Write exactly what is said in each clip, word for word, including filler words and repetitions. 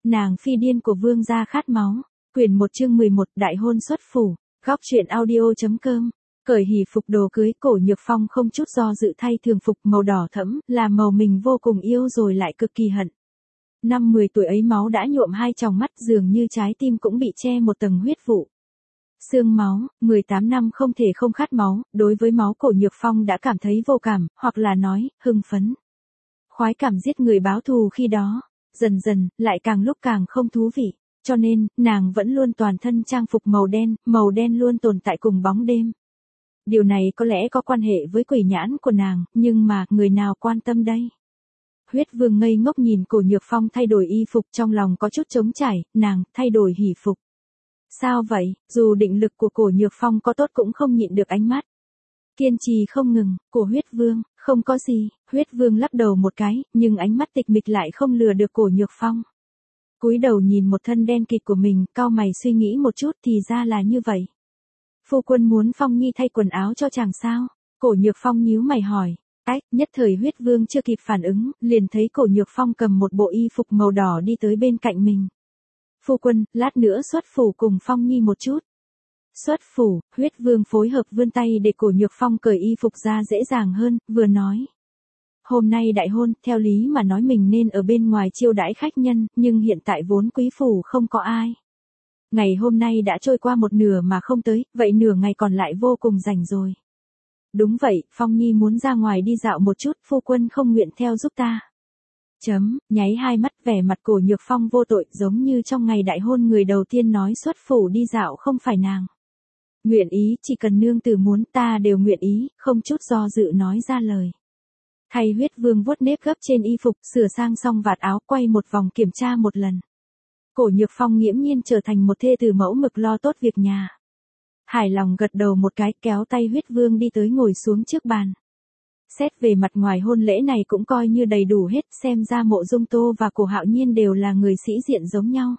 Nàng phi điên của vương gia khát máu. Quyển một chương mười một Đại hôn xuất phủ. Góc truyện audio.com. Cởi hỷ phục đồ cưới, Cổ Nhược Phong không chút do dự thay thường phục màu đỏ thẫm, là màu mình vô cùng yêu rồi lại cực kỳ hận. Năm mười tuổi ấy máu đã nhuộm hai tròng mắt, dường như trái tim cũng bị che một tầng huyết vụ. Xương máu, mười tám năm không thể không khát máu, đối với máu Cổ Nhược Phong đã cảm thấy vô cảm, hoặc là nói, hưng phấn. Khoái cảm giết người báo thù khi đó, dần dần, lại càng lúc càng không thú vị, cho nên, nàng vẫn luôn toàn thân trang phục màu đen, màu đen luôn tồn tại cùng bóng đêm. Điều này có lẽ có quan hệ với quỷ nhãn của nàng, nhưng mà, người nào quan tâm đây? Huyết Vương ngây ngốc nhìn Cổ Nhược Phong thay đổi y phục, trong lòng có chút trống trải, nàng, thay đổi hỷ phục. Sao vậy, dù định lực của Cổ Nhược Phong có tốt cũng không nhịn được ánh mắt kiên trì không ngừng, của Huyết Vương, không có gì, Huyết Vương lắc đầu một cái, nhưng ánh mắt tịch mịch lại không lừa được Cổ Nhược Phong. Cúi đầu nhìn một thân đen kịt của mình, cau mày suy nghĩ một chút thì ra là như vậy. Phu quân muốn Phong Nhi thay quần áo cho chàng sao? Cổ Nhược Phong nhíu mày hỏi. Ách, nhất thời Huyết Vương chưa kịp phản ứng, liền thấy Cổ Nhược Phong cầm một bộ y phục màu đỏ đi tới bên cạnh mình. Phu quân, lát nữa xuất phủ cùng Phong Nhi một chút. Xuất phủ, Huyết Vương phối hợp vươn tay để Cổ Nhược Phong cởi y phục ra dễ dàng hơn, vừa nói. Hôm nay đại hôn, theo lý mà nói mình nên ở bên ngoài chiêu đãi khách nhân, nhưng hiện tại vốn quý phủ không có ai. Ngày hôm nay đã trôi qua một nửa mà không tới, vậy nửa ngày còn lại vô cùng rảnh rồi. Đúng vậy, Phong Nhi muốn ra ngoài đi dạo một chút, phu quân không nguyện theo giúp ta. Chấm, nháy hai mắt, vẻ mặt Cổ Nhược Phong vô tội, giống như trong ngày đại hôn người đầu tiên nói xuất phủ đi dạo không phải nàng. Nguyện ý, chỉ cần nương tử muốn ta đều nguyện ý, không chút do dự nói ra lời. Thay Huyết Vương vuốt nếp gấp trên y phục, sửa sang xong vạt áo, quay một vòng kiểm tra một lần. Cổ Nhược Phong nghiễm nhiên trở thành một thê tử mẫu mực lo tốt việc nhà. Hài lòng gật đầu một cái, kéo tay Huyết Vương đi tới ngồi xuống trước bàn. Xét về mặt ngoài hôn lễ này cũng coi như đầy đủ hết, xem ra Mộ Dung Tô và Cổ Hạo Nhiên đều là người sĩ diện giống nhau.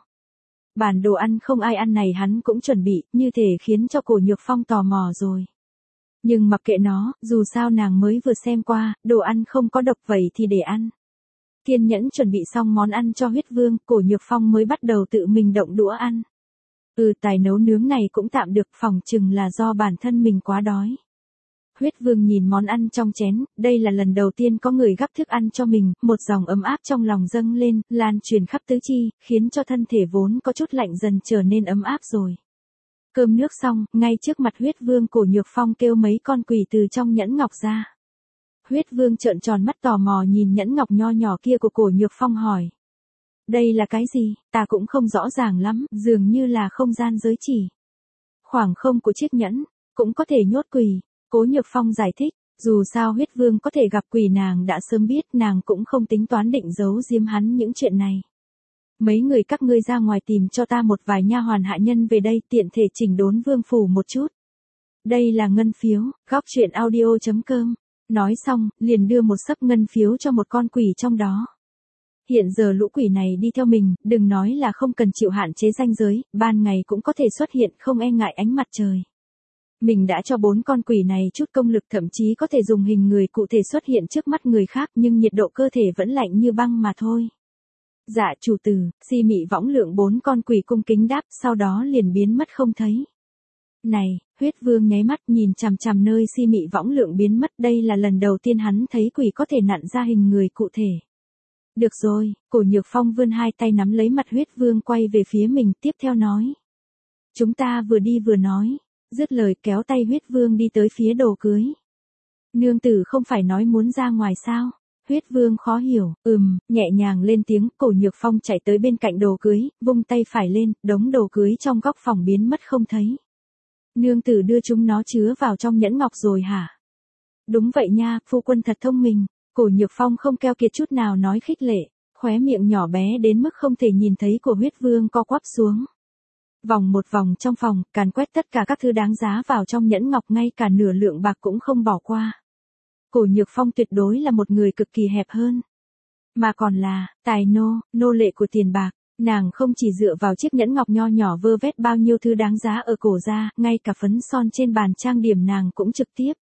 Bản đồ ăn không ai ăn này hắn cũng chuẩn bị, như thể khiến cho Cổ Nhược Phong tò mò rồi. Nhưng mặc kệ nó, dù sao nàng mới vừa xem qua, đồ ăn không có độc vậy thì để ăn. Kiên nhẫn chuẩn bị xong món ăn cho Huyết Vương, Cổ Nhược Phong mới bắt đầu tự mình động đũa ăn. Ừ, tài nấu nướng này cũng tạm được, phỏng chừng là do bản thân mình quá đói. Huyết Vương nhìn món ăn trong chén, đây là lần đầu tiên có người gắp thức ăn cho mình, một dòng ấm áp trong lòng dâng lên, lan truyền khắp tứ chi, khiến cho thân thể vốn có chút lạnh dần trở nên ấm áp rồi. Cơm nước xong, ngay trước mặt Huyết Vương Cổ Nhược Phong kêu mấy con quỷ từ trong nhẫn ngọc ra. Huyết Vương trợn tròn mắt tò mò nhìn nhẫn ngọc nho nhỏ kia của Cổ Nhược Phong hỏi. Đây là cái gì, ta cũng không rõ ràng lắm, dường như là không gian giới chỉ. Khoảng không của chiếc nhẫn, cũng có thể nhốt quỷ. Cố Nhược Phong giải thích, dù sao Huyết Vương có thể gặp quỷ nàng đã sớm biết, nàng cũng không tính toán định giấu giếm hắn những chuyện này. Mấy người các ngươi ra ngoài tìm cho ta một vài nha hoàn hạ nhân về đây, tiện thể chỉnh đốn vương phủ một chút. Đây là ngân phiếu, góc truyện audio.com. Nói xong, liền đưa một xấp ngân phiếu cho một con quỷ trong đó. Hiện giờ lũ quỷ này đi theo mình, đừng nói là không cần chịu hạn chế ranh giới, ban ngày cũng có thể xuất hiện không e ngại ánh mặt trời. Mình đã cho bốn con quỷ này chút công lực, thậm chí có thể dùng hình người cụ thể xuất hiện trước mắt người khác, nhưng nhiệt độ cơ thể vẫn lạnh như băng mà thôi. Dạ chủ tử, Si Mị Võng Lượng bốn con quỷ cung kính đáp, sau đó liền biến mất không thấy. Này, Huyết Vương nháy mắt nhìn chằm chằm nơi Si Mị Võng Lượng biến mất, đây là lần đầu tiên hắn thấy quỷ có thể nặn ra hình người cụ thể. Được rồi, Cổ Nhược Phong vươn hai tay nắm lấy mặt Huyết Vương quay về phía mình, tiếp theo nói. Chúng ta vừa đi vừa nói. Dứt lời kéo tay Huyết Vương đi tới phía đồ cưới. Nương tử không phải nói muốn ra ngoài sao? Huyết Vương khó hiểu, ừm, nhẹ nhàng lên tiếng, Cổ Nhược Phong chạy tới bên cạnh đồ cưới, vung tay phải lên, đống đồ cưới trong góc phòng biến mất không thấy. Nương tử đưa chúng nó chứa vào trong nhẫn ngọc rồi hả? Đúng vậy nha, phu quân thật thông minh. Cổ Nhược Phong không keo kiệt chút nào nói khích lệ, khóe miệng nhỏ bé đến mức không thể nhìn thấy của Huyết Vương co quắp xuống. Vòng một vòng trong phòng, càn quét tất cả các thứ đáng giá vào trong nhẫn ngọc, ngay cả nửa lượng bạc cũng không bỏ qua. Cổ Nhược Phong tuyệt đối là một người cực kỳ hẹp hơn. Mà còn là, tài nô, nô lệ của tiền bạc, nàng không chỉ dựa vào chiếc nhẫn ngọc nho nhỏ vơ vét bao nhiêu thứ đáng giá ở cổ ra, ngay cả phấn son trên bàn trang điểm nàng cũng trực tiếp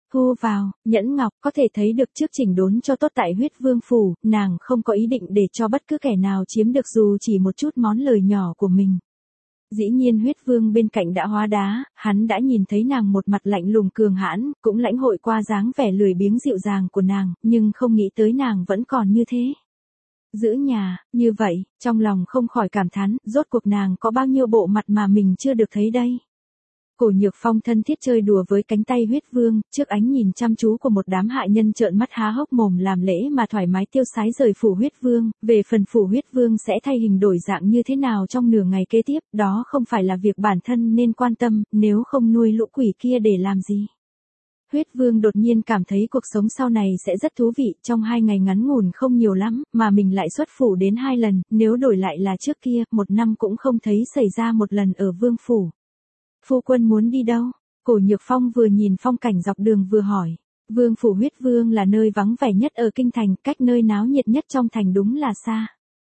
Thu vào, nhẫn ngọc có thể thấy được trước chỉnh đốn cho tốt tại huyết vương phủ, nàng không có ý định để cho bất cứ kẻ nào chiếm được dù chỉ một chút món lời nhỏ của mình. Dĩ nhiên huyết vương bên cạnh đã hóa đá, hắn đã nhìn thấy nàng một mặt lạnh lùng cường hãn, cũng lãnh hội qua dáng vẻ lười biếng dịu dàng của nàng, nhưng không nghĩ tới nàng vẫn còn như thế. Giữ nhà, như vậy, trong lòng không khỏi cảm thán, rốt cuộc nàng có bao nhiêu bộ mặt mà mình chưa được thấy đây. Cổ Nhược Phong thân thiết chơi đùa với cánh tay huyết vương, trước ánh nhìn chăm chú của một đám hạ nhân trợn mắt há hốc mồm làm lễ mà thoải mái tiêu sái rời phủ huyết vương, về phần phủ huyết vương sẽ thay hình đổi dạng như thế nào trong nửa ngày kế tiếp, đó không phải là việc bản thân nên quan tâm, nếu không nuôi lũ quỷ kia để làm gì. Huyết vương đột nhiên cảm thấy cuộc sống sau này sẽ rất thú vị, trong hai ngày ngắn ngủn không nhiều lắm, mà mình lại xuất phủ đến hai lần, nếu đổi lại là trước kia, một năm cũng không thấy xảy ra một lần ở vương phủ. Phu quân muốn đi đâu? Cổ Nhược Phong vừa nhìn phong cảnh dọc đường vừa hỏi. Vương phủ huyết vương là nơi vắng vẻ nhất ở kinh thành, cách nơi náo nhiệt nhất trong thành đúng là xa.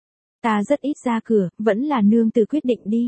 Ta rất ít ra cửa, vẫn là nương tử quyết định đi.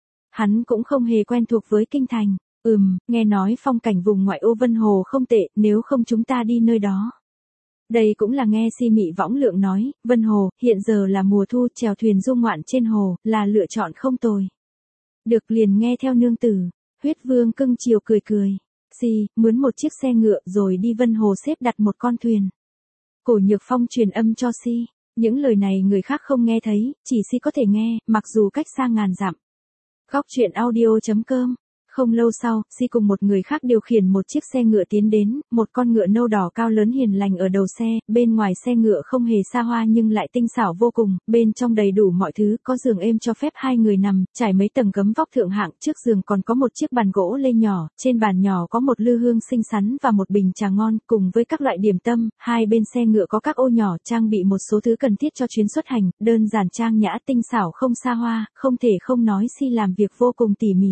Hắn cũng không hề quen thuộc với kinh thành. Ừm, nghe nói phong cảnh vùng ngoại ô Vân Hồ không tệ, nếu không chúng ta đi nơi đó. Đây cũng là nghe Si Mị Võng Lượng nói, Vân Hồ, hiện giờ là mùa thu, chèo thuyền du ngoạn trên hồ, là lựa chọn không tồi. Được, liền nghe theo nương tử. Huyết vương cưng chiều cười cười. Si, mướn một chiếc xe ngựa rồi đi Vân Hồ xếp đặt một con thuyền. Cổ Nhược Phong truyền âm cho Si. Những lời này người khác không nghe thấy, chỉ Si có thể nghe, mặc dù cách xa ngàn dặm. Góc truyện audio chấm com. Không lâu sau, Si cùng một người khác điều khiển một chiếc xe ngựa tiến đến, một con ngựa nâu đỏ cao lớn hiền lành ở đầu xe, bên ngoài xe ngựa không hề xa hoa nhưng lại tinh xảo vô cùng, bên trong đầy đủ mọi thứ, có giường êm cho phép hai người nằm, trải mấy tầng gấm vóc thượng hạng, trước giường còn có một chiếc bàn gỗ lê nhỏ, trên bàn nhỏ có một lư hương xinh xắn và một bình trà ngon, cùng với các loại điểm tâm, hai bên xe ngựa có các ô nhỏ trang bị một số thứ cần thiết cho chuyến xuất hành, đơn giản trang nhã tinh xảo không xa hoa, không thể không nói Si làm việc vô cùng tỉ mỉ.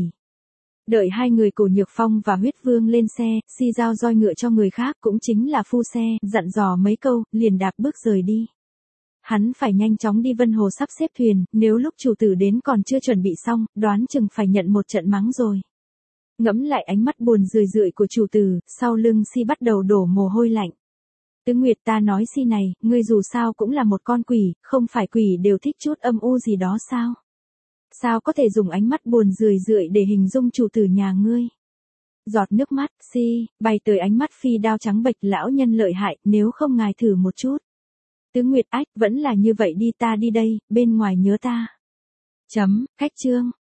Đợi hai người Cổ Nhược Phong và huyết vương lên xe, Si giao roi ngựa cho người khác cũng chính là phu xe, dặn dò mấy câu, liền đạp bước rời đi. Hắn phải nhanh chóng đi Vân Hồ sắp xếp thuyền, nếu lúc chủ tử đến còn chưa chuẩn bị xong, đoán chừng phải nhận một trận mắng rồi. Ngẫm lại ánh mắt buồn rười rượi của chủ tử, sau lưng Si bắt đầu đổ mồ hôi lạnh. Tứ Nguyệt, ta nói Si này, ngươi dù sao cũng là một con quỷ, không phải quỷ đều thích chút âm u gì đó sao? Sao có thể dùng ánh mắt buồn rười rượi để hình dung chủ tử nhà ngươi? Giọt nước mắt, Si, bay tới ánh mắt phi đao trắng bệch, lão nhân lợi hại, nếu không ngài thử một chút. Tứ Nguyệt, ách, vẫn là như vậy đi, ta đi đây, bên ngoài nhớ ta. Chấm, cách chương.